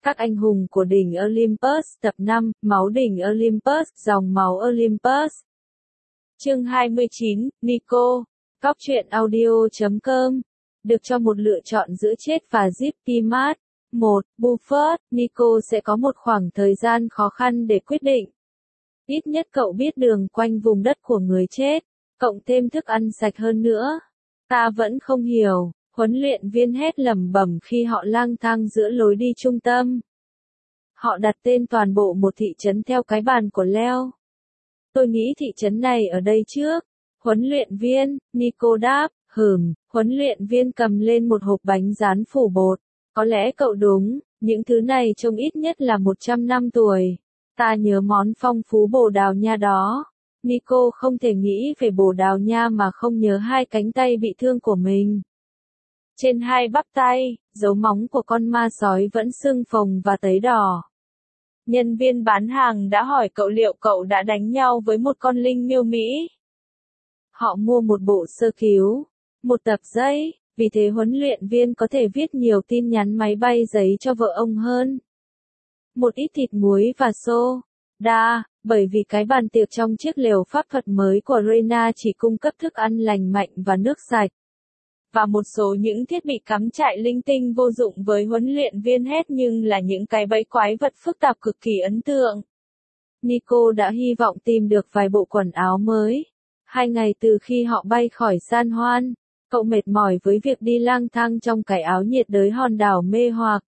Các anh hùng của đỉnh Olympus tập 5, máu đỉnh Olympus, dòng máu Olympus. Chương 29, Nico. Góc truyện audio.com. Được cho một lựa chọn giữa chết và Zip Mart. 1. Buffett, Nico sẽ có một khoảng thời gian khó khăn để quyết định. Ít nhất cậu biết đường quanh vùng đất của người chết, cộng thêm thức ăn sạch hơn nữa. Ta vẫn không hiểu, huấn luyện viên hét lẩm bẩm khi họ lang thang giữa lối đi trung tâm. Họ đặt tên toàn bộ một thị trấn theo cái bàn của Leo. Tôi nghĩ thị trấn này ở đây trước. Huấn luyện viên, Nico đáp, huấn luyện viên cầm lên một hộp bánh rán phủ bột. Có lẽ cậu đúng, những thứ này trông ít nhất là 100 năm tuổi. Ta nhớ món phong phú Bồ Đào Nha đó. Nico không thể nghĩ về Bồ Đào Nha mà không nhớ hai cánh tay bị thương của mình. Trên hai bắp tay, dấu móng của con ma sói vẫn sưng phồng và tấy đỏ. Nhân viên bán hàng đã hỏi cậu liệu cậu đã đánh nhau với một con linh miêu Mỹ. Họ mua một bộ sơ cứu, một tập giấy, vì thế huấn luyện viên có thể viết nhiều tin nhắn máy bay giấy cho vợ ông hơn. Một ít thịt muối và soda, bởi vì cái bàn tiệc trong chiếc lều pháp thuật mới của Reyna chỉ cung cấp thức ăn lành mạnh và nước sạch. Và một số những thiết bị cắm trại linh tinh vô dụng với huấn luyện viên hết nhưng là những cái bẫy quái vật phức tạp cực kỳ ấn tượng. Nico đã hy vọng tìm được vài bộ quần áo mới. 2 ngày từ khi họ bay khỏi San Juan, cậu mệt mỏi với việc đi lang thang trong cái áo nhiệt đới hòn đảo mê hoặc.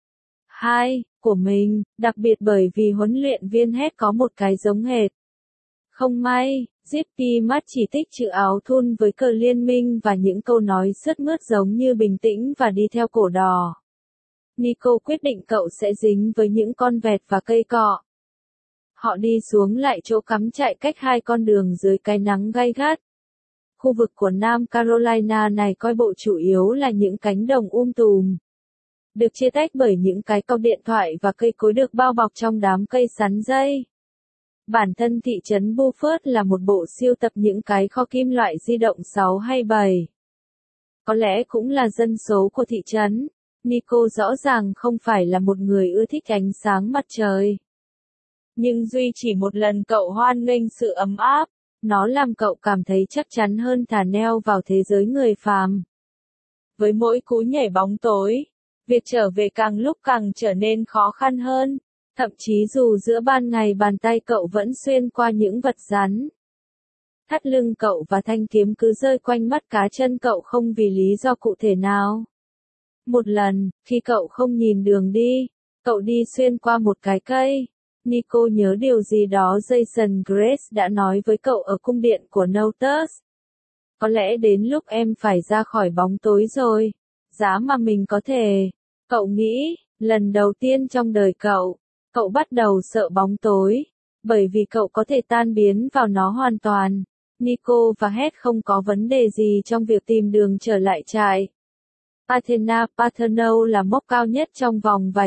2. Của mình, đặc biệt bởi vì huấn luyện viên hết có một cái giống hệt. Không may, Zip Mart chỉ thích chữ áo thun với cờ liên minh và những câu nói sướt mướt giống như bình tĩnh và đi theo cổ đỏ. Nico quyết định cậu sẽ dính với những con vẹt và cây cọ. Họ đi xuống lại chỗ cắm trại cách 2 con đường dưới cái nắng gay gắt. Khu vực của Nam Carolina này coi bộ chủ yếu là những cánh đồng tùm. Được chia tách bởi những cái cọc điện thoại và cây cối được bao bọc trong đám cây sắn dây. Bản thân thị trấn Buffett là một bộ siêu tập những cái kho kim loại di động 6 hay 7. Có lẽ cũng là dân số của thị trấn. Nico rõ ràng không phải là một người ưa thích ánh sáng mặt trời. Nhưng duy chỉ một lần cậu hoan nghênh sự ấm áp, nó làm cậu cảm thấy chắc chắn hơn thà neo vào thế giới người phàm. Với mỗi cú nhảy bóng tối, việc trở về càng lúc càng trở nên khó khăn hơn. Thậm chí dù giữa ban ngày bàn tay cậu vẫn xuyên qua những vật rắn. Thắt lưng cậu và thanh kiếm cứ rơi quanh mắt cá chân cậu không vì lý do cụ thể nào. Một lần, khi cậu không nhìn đường đi, cậu đi xuyên qua một cái cây. Nico nhớ điều gì đó Jason Grace đã nói với cậu ở cung điện của Nautus. Có lẽ đến lúc em phải ra khỏi bóng tối rồi. Giá mà mình có thể. Cậu nghĩ, lần đầu tiên trong đời cậu bắt đầu sợ bóng tối, bởi vì cậu có thể tan biến vào nó hoàn toàn. Nico và Het không có vấn đề gì trong việc tìm đường trở lại trại. Athena Paterno là mốc cao nhất trong vòng vài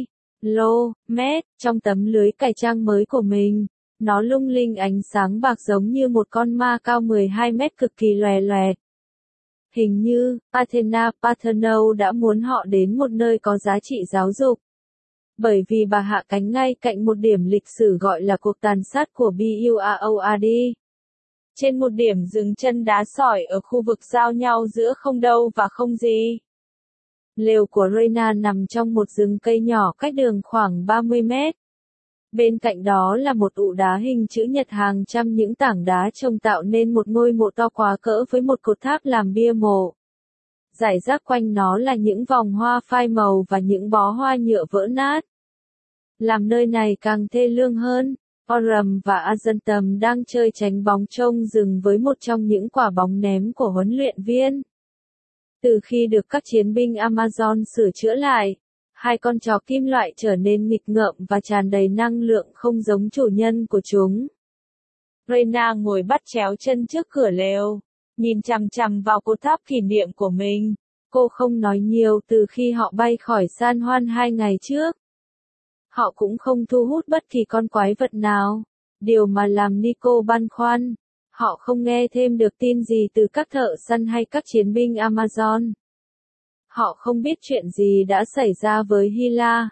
km trong tấm lưới cải trang mới của mình. Nó lung linh ánh sáng bạc giống như một con ma cao 12 mét cực kỳ lòe loẹt. Hình như, Athena Paterno đã muốn họ đến một nơi có giá trị giáo dục. Bởi vì bà hạ cánh ngay cạnh một điểm lịch sử gọi là cuộc tàn sát của Buaoad. Trên một điểm dừng chân đá sỏi ở khu vực giao nhau giữa không đâu và không gì. Lều của Reyna nằm trong một rừng cây nhỏ cách đường khoảng 30 mét. Bên cạnh đó là một ụ đá hình chữ nhật hàng trăm những tảng đá trông tạo nên một ngôi mộ to quá cỡ với một cột tháp làm bia mộ. Rải rác quanh nó là những vòng hoa phai màu và những bó hoa nhựa vỡ nát. Làm nơi này càng thê lương hơn, Oram và Azentum đang chơi tránh bóng trông rừng với một trong những quả bóng ném của huấn luyện viên. Từ khi được các chiến binh Amazon sửa chữa lại, 2 con chó kim loại trở nên nghịch ngợm và tràn đầy năng lượng không giống chủ nhân của chúng. Reyna ngồi bắt chéo chân trước cửa lều, nhìn chằm chằm vào cột tháp kỷ niệm của mình. Cô không nói nhiều từ khi họ bay khỏi San Juan 2 ngày trước. Họ cũng không thu hút bất kỳ con quái vật nào. Điều mà làm Nico băn khoăn, họ không nghe thêm được tin gì từ các thợ săn hay các chiến binh Amazon. Họ không biết chuyện gì đã xảy ra với Hila,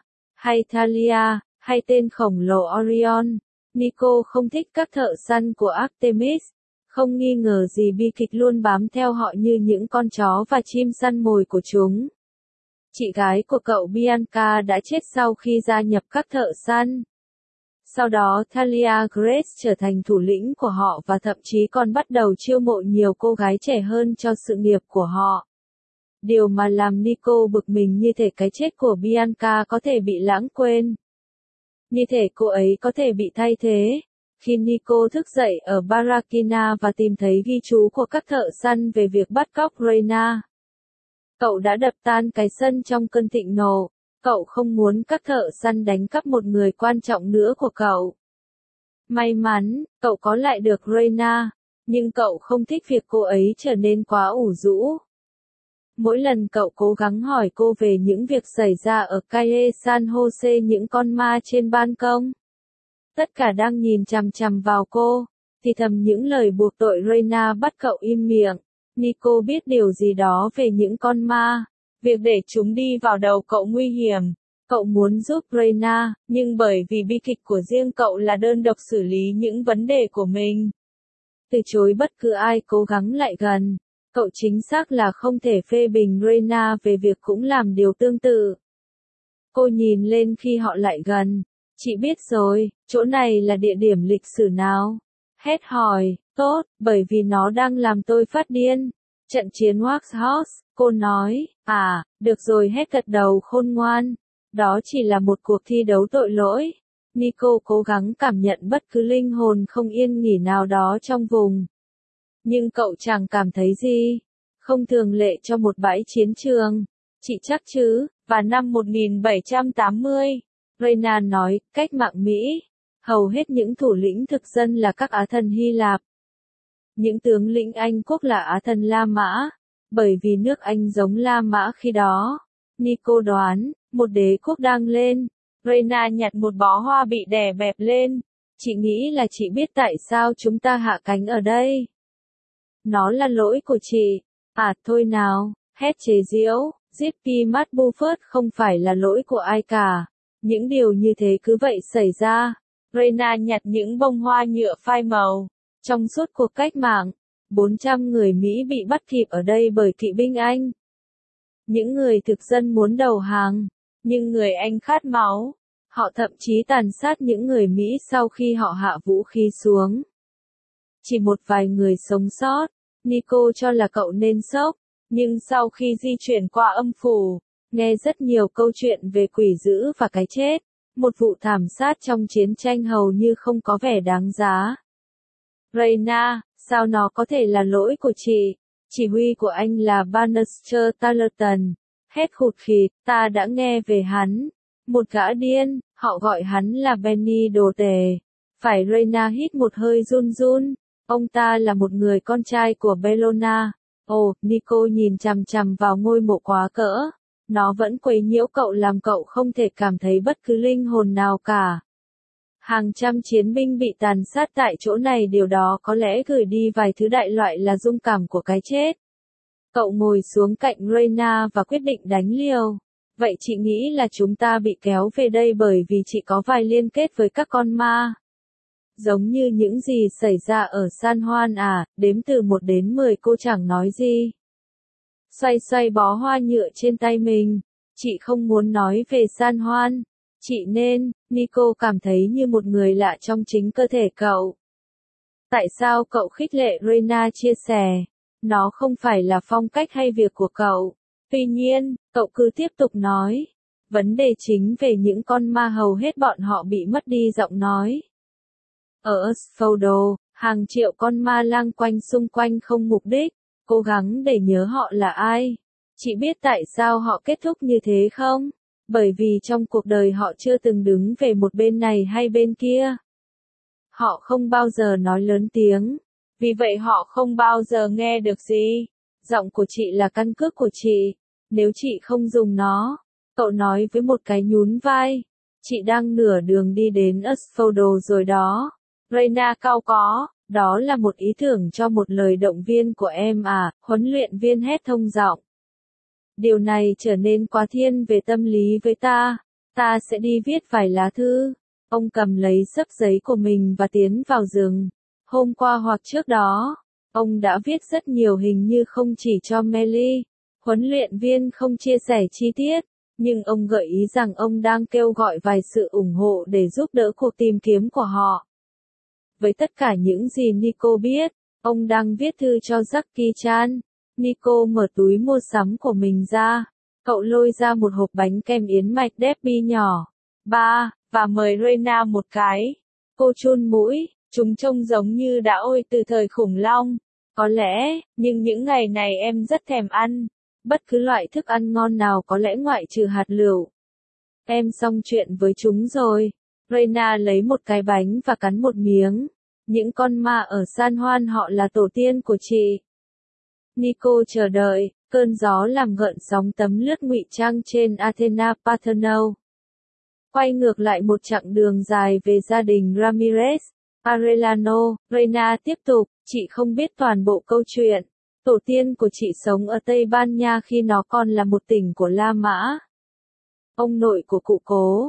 hay Thalia, hay tên khổng lồ Orion. Nico không thích các thợ săn của Artemis. Không nghi ngờ gì bi kịch luôn bám theo họ như những con chó và chim săn mồi của chúng. Chị gái của cậu Bianca đã chết sau khi gia nhập các thợ săn. Sau đó Thalia Grace trở thành thủ lĩnh của họ và thậm chí còn bắt đầu chiêu mộ nhiều cô gái trẻ hơn cho sự nghiệp của họ. Điều mà làm Nico bực mình như thể cái chết của Bianca có thể bị lãng quên. Như thể cô ấy có thể bị thay thế. Khi Nico thức dậy ở Barakina và tìm thấy ghi chú của các thợ săn về việc bắt cóc Reyna, cậu đã đập tan cái sân trong cơn thịnh nộ. Cậu không muốn các thợ săn đánh cắp một người quan trọng nữa của cậu. May mắn, cậu có lại được Reyna, nhưng cậu không thích việc cô ấy trở nên quá ủ rũ. Mỗi lần cậu cố gắng hỏi cô về những việc xảy ra ở Caye San Jose, những con ma trên ban công, tất cả đang nhìn chằm chằm vào cô, thì thầm những lời buộc tội Reyna bắt cậu im miệng. Nico biết điều gì đó về những con ma. Việc để chúng đi vào đầu cậu nguy hiểm. Cậu muốn giúp Reyna, nhưng bởi vì bi kịch của riêng cậu là đơn độc xử lý những vấn đề của mình. Từ chối bất cứ ai cố gắng lại gần. Cậu chính xác là không thể phê bình Reyna về việc cũng làm điều tương tự. Cô nhìn lên khi họ lại gần. Chị biết rồi, chỗ này là địa điểm lịch sử nào? Hét hỏi, tốt, bởi vì nó đang làm tôi phát điên. Trận chiến Waxhouse, cô nói, được rồi, hét gật đầu khôn ngoan. Đó chỉ là một cuộc thi đấu tội lỗi. Nico cố gắng cảm nhận bất cứ linh hồn không yên nghỉ nào đó trong vùng. Nhưng cậu chẳng cảm thấy gì. Không thường lệ cho một bãi chiến trường. Chị chắc chứ, và năm 1780, Reyna nói, cách mạng Mỹ. Hầu hết những thủ lĩnh thực dân là các Á thần Hy Lạp. Những tướng lĩnh Anh quốc là Á thần La Mã, bởi vì nước Anh giống La Mã khi đó. Nico đoán, một đế quốc đang lên. Reyna nhặt một bó hoa bị đè bẹp lên. Chị nghĩ là chị biết tại sao chúng ta hạ cánh ở đây. Nó là lỗi của chị. Thôi nào, hét chế giễu, Zippy Matt Buffett không phải là lỗi của ai cả. Những điều như thế cứ vậy xảy ra. Reyna nhặt những bông hoa nhựa phai màu. Trong suốt cuộc cách mạng, 400 người Mỹ bị bắt kịp ở đây bởi kỵ binh Anh. Những người thực dân muốn đầu hàng, nhưng người Anh khát máu. Họ thậm chí tàn sát những người Mỹ sau khi họ hạ vũ khí xuống. Chỉ một vài người sống sót. Nico cho là cậu nên sốc, nhưng sau khi di chuyển qua âm phủ, nghe rất nhiều câu chuyện về quỷ dữ và cái chết, một vụ thảm sát trong chiến tranh hầu như không có vẻ đáng giá. Reyna, sao nó có thể là lỗi của chị? Chỉ huy của anh là Bannister Tarleton. Hét khụt khịt, ta đã nghe về hắn. Một gã điên, họ gọi hắn là Benny đồ tể. Phải, Reyna hít một hơi run run. Ông ta là một người con trai của Bellona. Nico nhìn chằm chằm vào ngôi mộ quá cỡ. Nó vẫn quấy nhiễu cậu, làm cậu không thể cảm thấy bất cứ linh hồn nào cả. Hàng trăm chiến binh bị tàn sát tại chỗ này, điều đó có lẽ gửi đi vài thứ đại loại là dung cảm của cái chết. Cậu ngồi xuống cạnh Reyna và quyết định đánh liều. Vậy chị nghĩ là chúng ta bị kéo về đây bởi vì chị có vài liên kết với các con ma. Giống như những gì xảy ra ở San Juan đếm từ 1 đến 10 cô chẳng nói gì. Xoay xoay bó hoa nhựa trên tay mình. Chị không muốn nói về San Juan. Chị nên, Nico cảm thấy như một người lạ trong chính cơ thể cậu. Tại sao cậu khích lệ Reyna chia sẻ? Nó không phải là phong cách hay việc của cậu. Tuy nhiên, cậu cứ tiếp tục nói. Vấn đề chính về những con ma, hầu hết bọn họ bị mất đi giọng nói. Ở Asphodel, hàng triệu con ma lang quanh xung quanh không mục đích, cố gắng để nhớ họ là ai. Chị biết tại sao họ kết thúc như thế không? Bởi vì trong cuộc đời họ chưa từng đứng về một bên này hay bên kia. Họ không bao giờ nói lớn tiếng. Vì vậy họ không bao giờ nghe được gì. Giọng của chị là căn cước của chị. Nếu chị không dùng nó, cậu nói với một cái nhún vai. Chị đang nửa đường đi đến Asphodel rồi đó. Reyna cau có, đó là một ý tưởng cho một lời động viên của em huấn luyện viên hét thông giọng. Điều này trở nên quá thiên về tâm lý với ta. Ta sẽ đi viết vài lá thư. Ông cầm lấy xấp giấy của mình và tiến vào rừng. Hôm qua hoặc trước đó, ông đã viết rất nhiều hình như không chỉ cho Melly. Huấn luyện viên không chia sẻ chi tiết, nhưng ông gợi ý rằng ông đang kêu gọi vài sự ủng hộ để giúp đỡ cuộc tìm kiếm của họ. Với tất cả những gì Nico biết, ông đang viết thư cho Jackie Chan. Nico mở túi mua sắm của mình ra. Cậu lôi ra một hộp bánh kem yến mạch Debbie nhỏ. Và mời Reina một cái. Cô chun mũi, chúng trông giống như đã ôi từ thời khủng long. Có lẽ, nhưng những ngày này em rất thèm ăn. Bất cứ loại thức ăn ngon nào có lẽ ngoại trừ hạt lựu. Em xong chuyện với chúng rồi. Reina lấy một cái bánh và cắn một miếng. Những con ma ở San Juan họ là tổ tiên của chị. Nico chờ đợi, cơn gió làm gợn sóng tấm lướt ngụy trang trên Athena Paterno. Quay ngược lại một chặng đường dài về gia đình Ramirez. Arellano, Reina tiếp tục, chị không biết toàn bộ câu chuyện. Tổ tiên của chị sống ở Tây Ban Nha khi nó còn là một tỉnh của La Mã. Ông nội của cụ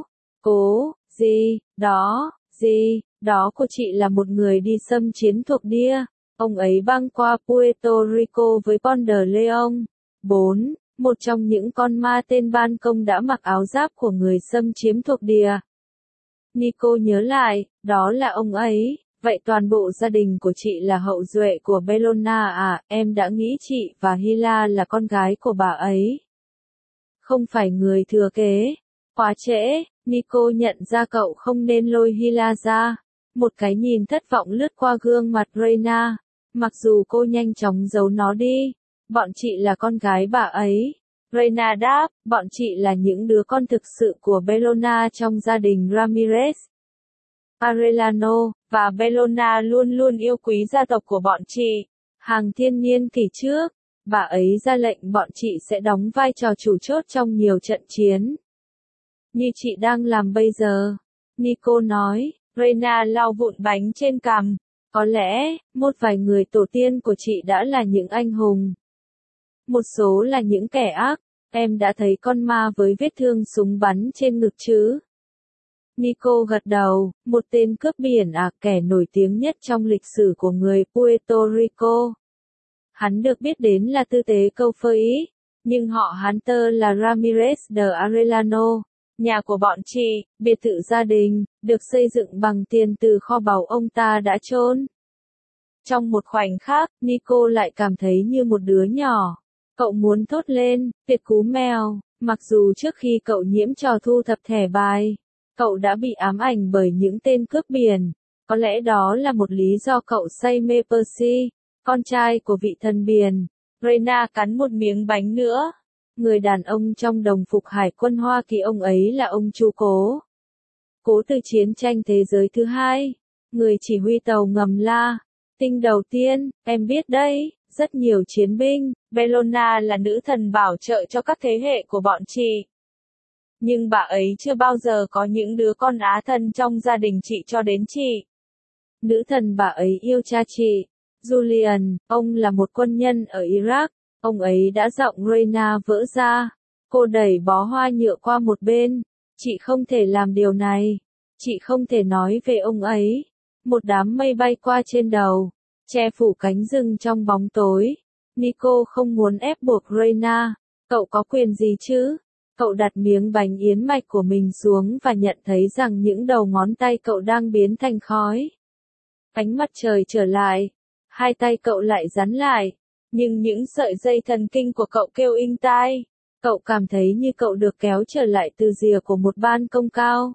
gì, đó của chị là một người đi xâm chiếm thuộc địa. Ông ấy băng qua Puerto Rico với Ponce Leon. 4. Một trong những con ma tên Ban Công đã mặc áo giáp của người xâm chiếm thuộc địa. Nico nhớ lại, đó là ông ấy. Vậy toàn bộ gia đình của chị là hậu duệ của Bellona à? Em đã nghĩ chị và Hila là con gái của bà ấy. Không phải người thừa kế. Quá trễ, Nico nhận ra cậu không nên lôi Hila ra. Một cái nhìn thất vọng lướt qua gương mặt Reina. Mặc dù cô nhanh chóng giấu nó đi. Bọn chị là con gái bà ấy. Reina đáp, bọn chị là những đứa con thực sự của Bellona trong gia đình Ramirez. Arellano, và Bellona luôn luôn yêu quý gia tộc của bọn chị. Hàng thiên niên kỷ trước, bà ấy ra lệnh bọn chị sẽ đóng vai trò chủ chốt trong nhiều trận chiến. Như chị đang làm bây giờ. Nico nói, Reina lau vụn bánh trên cằm. Có lẽ, một vài người tổ tiên của chị đã là những anh hùng. Một số là những kẻ ác. Em đã thấy con ma với vết thương súng bắn trên ngực chứ? Nico gật đầu, một tên cướp biển kẻ nổi tiếng nhất trong lịch sử của người Puerto Rico. Hắn được biết đến là tư tế câu phơi, nhưng họ Hunter là Ramirez de Arellano. Nhà của bọn chị, biệt thự gia đình, được xây dựng bằng tiền từ kho báu ông ta đã chôn. Trong một khoảnh khắc, Nico lại cảm thấy như một đứa nhỏ. Cậu muốn thốt lên, tuyệt cú mèo, mặc dù trước khi cậu nhiễm trò thu thập thẻ bài, cậu đã bị ám ảnh bởi những tên cướp biển. Có lẽ đó là một lý do cậu say mê Percy, con trai của vị thần biển. Reina cắn một miếng bánh nữa. Người đàn ông trong đồng phục Hải quân Hoa Kỳ, ông ấy là ông chú Cố. Cố từ chiến tranh thế giới thứ hai. Người chỉ huy tàu ngầm La Tinh đầu tiên, em biết đấy, rất nhiều chiến binh. Bellona là nữ thần bảo trợ cho các thế hệ của bọn chị. Nhưng bà ấy chưa bao giờ có những đứa con á thân trong gia đình chị cho đến chị. Nữ thần bà ấy yêu cha chị. Julian, ông là một quân nhân ở Iraq. Ông ấy đã giọng Reina vỡ ra. Cô đẩy bó hoa nhựa qua một bên. Chị không thể làm điều này. Chị không thể nói về ông ấy. Một đám mây bay qua trên đầu, che phủ cánh rừng trong bóng tối. Nico không muốn ép buộc Reina. Cậu có quyền gì chứ? Cậu đặt miếng bánh yến mạch của mình xuống và nhận thấy rằng những đầu ngón tay cậu đang biến thành khói. Ánh mặt trời trở lại. Hai tay cậu lại dán lại. Nhưng những sợi dây thần kinh của cậu kêu inh tai. Cậu cảm thấy như cậu được kéo trở lại từ rìa của một ban công cao.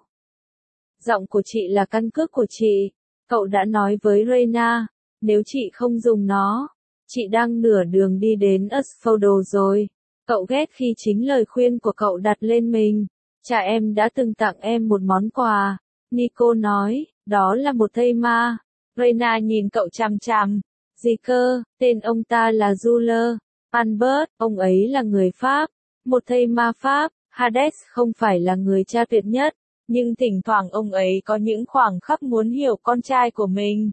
Giọng của chị là căn cước của chị. Cậu đã nói với Reina. Nếu chị không dùng nó, chị đang nửa đường đi đến Asphalto rồi. Cậu ghét khi chính lời khuyên của cậu đặt lên mình. Cha em đã từng tặng em một món quà. Nico nói, đó là một thây ma. Reina nhìn cậu chằm chằm. Gì cơ, tên ông ta là Jules Albert, ông ấy là người Pháp. Một thây ma Pháp. Hades không phải là người cha tuyệt nhất, nhưng thỉnh thoảng ông ấy có những khoảng khắc muốn hiểu con trai của mình.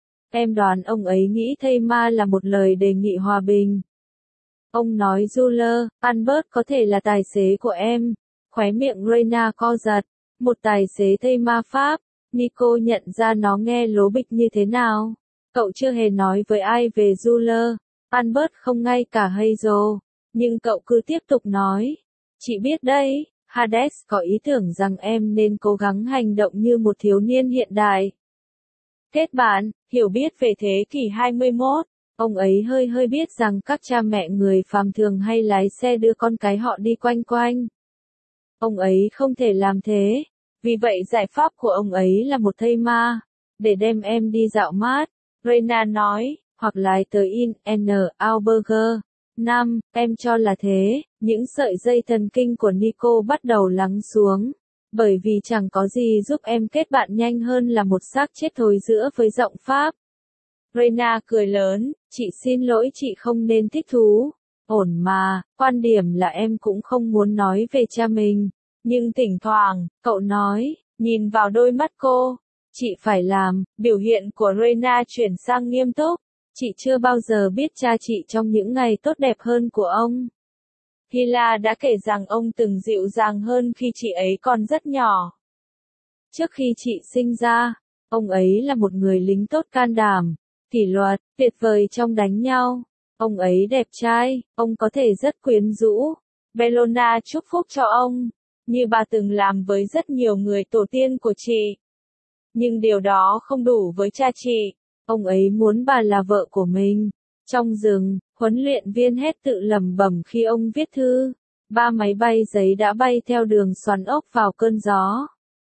Em đoán ông ấy nghĩ thây ma là một lời đề nghị hòa bình. Ông nói Jules Albert có thể là tài xế của em. Khóe miệng Reyna co giật. Một tài xế thây ma pháp. Nico nhận ra nó nghe lố bịch như thế nào. Cậu chưa hề nói với ai về Juler. Albert không ngay cả Hazel. Nhưng cậu cứ tiếp tục nói. Chị biết đấy, Hades có ý tưởng rằng em nên cố gắng hành động như một thiếu niên hiện đại. Kết bạn, hiểu biết về thế kỷ 21. Ông ấy hơi biết rằng các cha mẹ người phàm thường hay lái xe đưa con cái họ đi quanh quanh. Ông ấy không thể làm thế. Vì vậy giải pháp của ông ấy là một thây ma. Để đem em đi dạo mát. Reyna nói, hoặc lái tới In Auberger. 5. Em cho là thế. Những sợi dây thần kinh của Nico bắt đầu lắng xuống. Bởi vì chẳng có gì giúp em kết bạn nhanh hơn là một xác chết thối rữa với giọng Pháp. Reyna cười lớn, chị xin lỗi, chị không nên thích thú. Ổn mà, quan điểm là em cũng không muốn nói về cha mình. Nhưng thỉnh thoảng, cậu nói, nhìn vào đôi mắt cô. Chị phải làm. Biểu hiện của Reyna chuyển sang nghiêm túc. Chị chưa bao giờ biết cha chị trong những ngày tốt đẹp hơn của ông. Hila đã kể rằng ông từng dịu dàng hơn khi chị ấy còn rất nhỏ. Trước khi chị sinh ra, ông ấy là một người lính tốt can đảm, kỷ luật, tuyệt vời trong đánh nhau. Ông ấy đẹp trai, ông có thể rất quyến rũ. Bellona chúc phúc cho ông, như bà từng làm với rất nhiều người tổ tiên của chị. Nhưng điều đó không đủ với cha chị. Ông ấy muốn bà là vợ của mình. Trong rừng, huấn luyện viên hét tự lẩm bẩm khi ông viết thư. 3 máy bay giấy đã bay theo đường xoắn ốc vào cơn gió.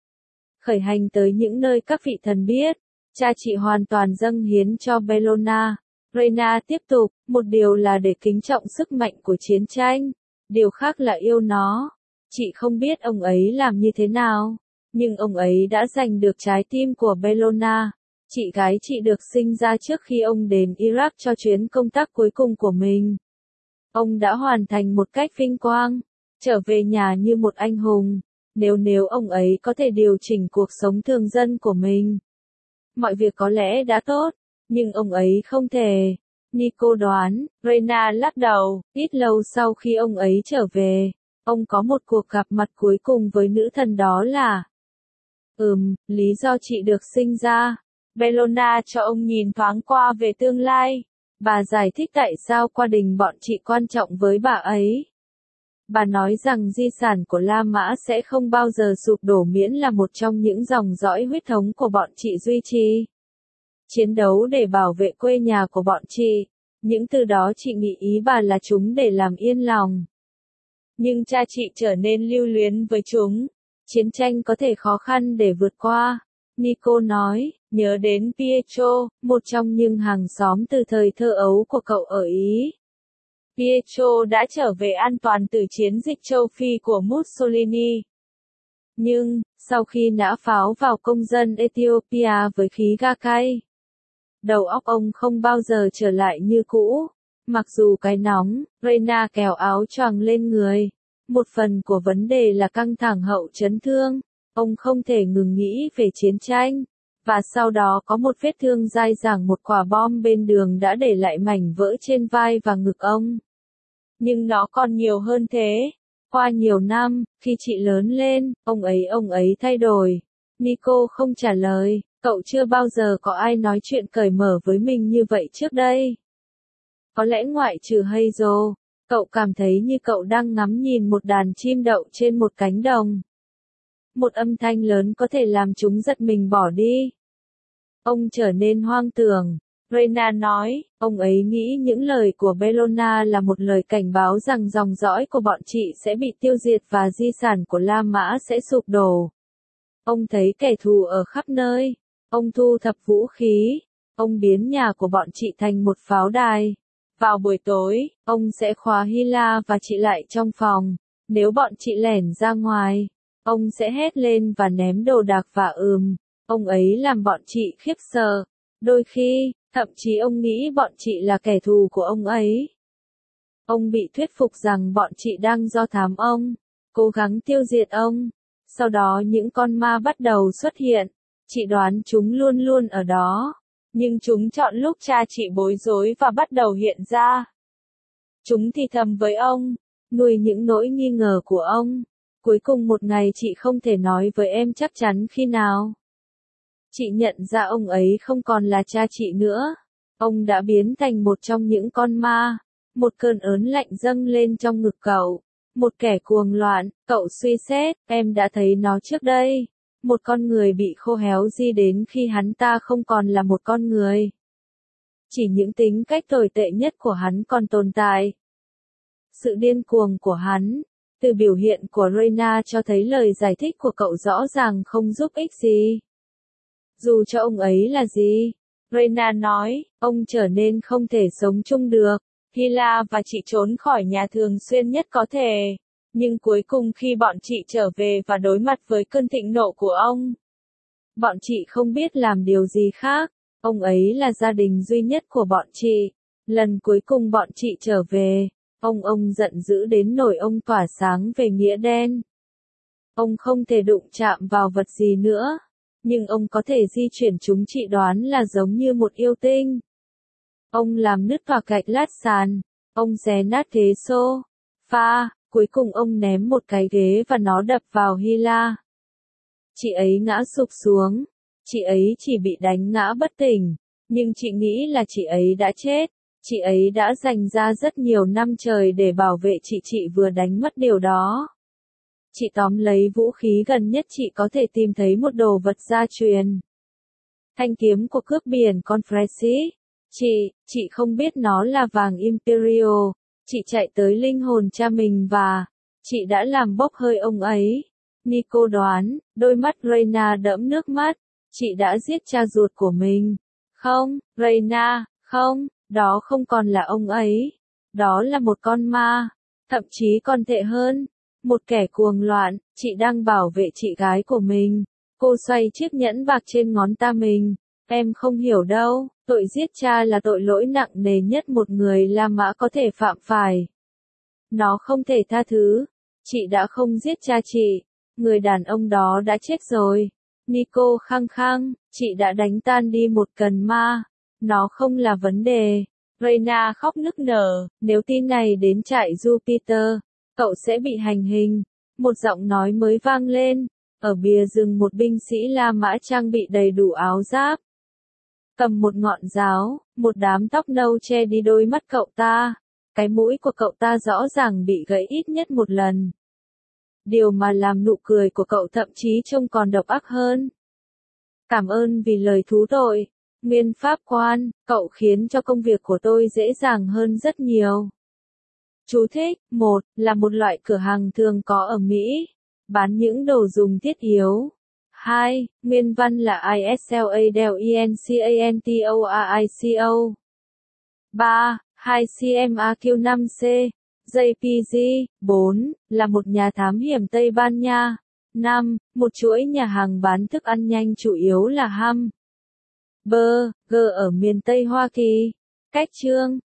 Khởi hành tới những nơi các vị thần biết. Cha chị hoàn toàn dâng hiến cho Bellona. Reyna tiếp tục, một điều là để kính trọng sức mạnh của chiến tranh. Điều khác là yêu nó. Chị không biết ông ấy làm như thế nào. Nhưng ông ấy đã giành được trái tim của Bellona. Chị gái chị được sinh ra trước khi ông đến Iraq cho chuyến công tác cuối cùng của mình. Ông đã hoàn thành một cách vinh quang, trở về nhà như một anh hùng, nếu ông ấy có thể điều chỉnh cuộc sống thường dân của mình. Mọi việc có lẽ đã tốt, nhưng ông ấy không thể. Nico đoán, Reyna lắc đầu, ít lâu sau khi ông ấy trở về, ông có một cuộc gặp mặt cuối cùng với nữ thần đó là... lý do chị được sinh ra. Bellona cho ông nhìn thoáng qua về tương lai. Bà giải thích tại sao gia đình bọn chị quan trọng với bà ấy. Bà nói rằng di sản của La Mã sẽ không bao giờ sụp đổ miễn là một trong những dòng dõi huyết thống của bọn chị duy trì. Chiến đấu để bảo vệ quê nhà của bọn chị. Những từ đó chị nghĩ ý bà là chúng để làm yên lòng. Nhưng cha chị trở nên lưu luyến với chúng. Chiến tranh có thể khó khăn để vượt qua. Nico nói, nhớ đến Pietro, một trong những hàng xóm từ thời thơ ấu của cậu ở Ý. Pietro đã trở về an toàn từ chiến dịch châu Phi của Mussolini. Nhưng, sau khi nã pháo vào công dân Ethiopia với khí ga cay, đầu óc ông không bao giờ trở lại như cũ. Mặc dù cái nóng, Reyna kéo áo choàng lên người. Một phần của vấn đề là căng thẳng hậu chấn thương. Ông không thể ngừng nghĩ về chiến tranh. Và sau đó có một vết thương dai dẳng, một quả bom bên đường đã để lại mảnh vỡ trên vai và ngực ông. Nhưng nó còn nhiều hơn thế. Qua nhiều năm, khi chị lớn lên, ông ấy thay đổi. Nico không trả lời, cậu chưa bao giờ có ai nói chuyện cởi mở với mình như vậy trước đây. Có lẽ ngoại trừ Hazel, cậu cảm thấy như cậu đang ngắm nhìn một đàn chim đậu trên một cánh đồng. Một âm thanh lớn có thể làm chúng giật mình bỏ đi. Ông trở nên hoang tưởng. Reyna nói, ông ấy nghĩ những lời của Bellona là một lời cảnh báo rằng dòng dõi của bọn chị sẽ bị tiêu diệt và di sản của La Mã sẽ sụp đổ. Ông thấy kẻ thù ở khắp nơi. Ông thu thập vũ khí. Ông biến nhà của bọn chị thành một pháo đài. Vào buổi tối, ông sẽ khóa Hila và chị lại trong phòng. Nếu bọn chị lẻn ra ngoài, ông sẽ hét lên và ném đồ đạc và ông ấy làm bọn chị khiếp sợ. Đôi khi, thậm chí ông nghĩ bọn chị là kẻ thù của ông ấy. Ông bị thuyết phục rằng bọn chị đang do thám ông, cố gắng tiêu diệt ông. Sau đó những con ma bắt đầu xuất hiện. Chị đoán chúng luôn luôn ở đó. Nhưng chúng chọn lúc cha chị bối rối và bắt đầu hiện ra. Chúng thì thầm với ông, nuôi những nỗi nghi ngờ của ông. Cuối cùng một ngày chị không thể nói với em chắc chắn khi nào. Chị nhận ra ông ấy không còn là cha chị nữa. Ông đã biến thành một trong những con ma. Một cơn ớn lạnh dâng lên trong ngực cậu. Một kẻ cuồng loạn, cậu suy xét, em đã thấy nó trước đây. Một con người bị khô héo di đến khi hắn ta không còn là một con người. Chỉ những tính cách tồi tệ nhất của hắn còn tồn tại. Sự điên cuồng của hắn, từ biểu hiện của Reina cho thấy lời giải thích của cậu rõ ràng không giúp ích gì. Dù cho ông ấy là gì, Reina nói, ông trở nên không thể sống chung được. Hila và chị trốn khỏi nhà thường xuyên nhất có thể. Nhưng cuối cùng khi bọn chị trở về và đối mặt với cơn thịnh nộ của ông, bọn chị không biết làm điều gì khác. Ông ấy là gia đình duy nhất của bọn chị. Lần cuối cùng bọn chị trở về, ông giận dữ đến nỗi ông tỏa sáng về nghĩa đen. Ông không thể đụng chạm vào vật gì nữa, nhưng ông có thể di chuyển chúng, chị đoán là giống như một yêu tinh. Ông làm nứt toạc gạch lát sàn, ông xé nát ghế sofa, cuối cùng ông ném một cái ghế và nó đập vào Hila. Chị ấy ngã sụp xuống, chị ấy chỉ bị đánh ngã bất tỉnh, nhưng chị nghĩ là chị ấy đã chết. Chị ấy đã dành ra rất nhiều năm trời để bảo vệ chị vừa đánh mất điều đó. Chị tóm lấy vũ khí gần nhất chị có thể tìm thấy, một đồ vật gia truyền. Thanh kiếm của cướp biển Confresi. Chị không biết nó là vàng Imperial. Chị chạy tới linh hồn cha mình và chị đã làm bốc hơi ông ấy. Nico đoán, đôi mắt Reina đẫm nước mắt. Chị đã giết cha ruột của mình. Không, Reina, không, đó không còn là ông ấy. Đó là một con ma. Thậm chí còn tệ hơn. Một kẻ cuồng loạn. Chị đang bảo vệ chị gái của mình. Cô xoay chiếc nhẫn bạc trên ngón ta mình. Em không hiểu đâu, tội giết cha là tội lỗi nặng nề nhất một người La Mã có thể phạm phải. Nó không thể tha thứ. Chị đã không giết cha chị. Người đàn ông đó đã chết rồi. Nico khăng khăng, chị đã đánh tan đi một cần ma. Nó không là vấn đề. Reina khóc nức nở, nếu tin này đến trại Jupiter, cậu sẽ bị hành hình. Một giọng nói mới vang lên. Ở bìa rừng một binh sĩ La Mã trang bị đầy đủ áo giáp. Cầm một ngọn giáo, một đám tóc nâu che đi đôi mắt cậu ta. Cái mũi của cậu ta rõ ràng bị gãy ít nhất một lần. Điều mà làm nụ cười của cậu thậm chí trông còn độc ác hơn. Cảm ơn vì lời thú tội. Nguyên pháp quan, cậu khiến cho công việc của tôi dễ dàng hơn rất nhiều. Chú thích, 1. Là một loại cửa hàng thường có ở Mỹ. Bán những đồ dùng thiết yếu. 2. Nguyên văn là ISLA del ENCANTORICO. 3. 2CMAQ5C. JPG. 4. Là một nhà thám hiểm Tây Ban Nha. 5. Một chuỗi nhà hàng bán thức ăn nhanh chủ yếu là ham burger ở miền Tây Hoa Kỳ. Cách chương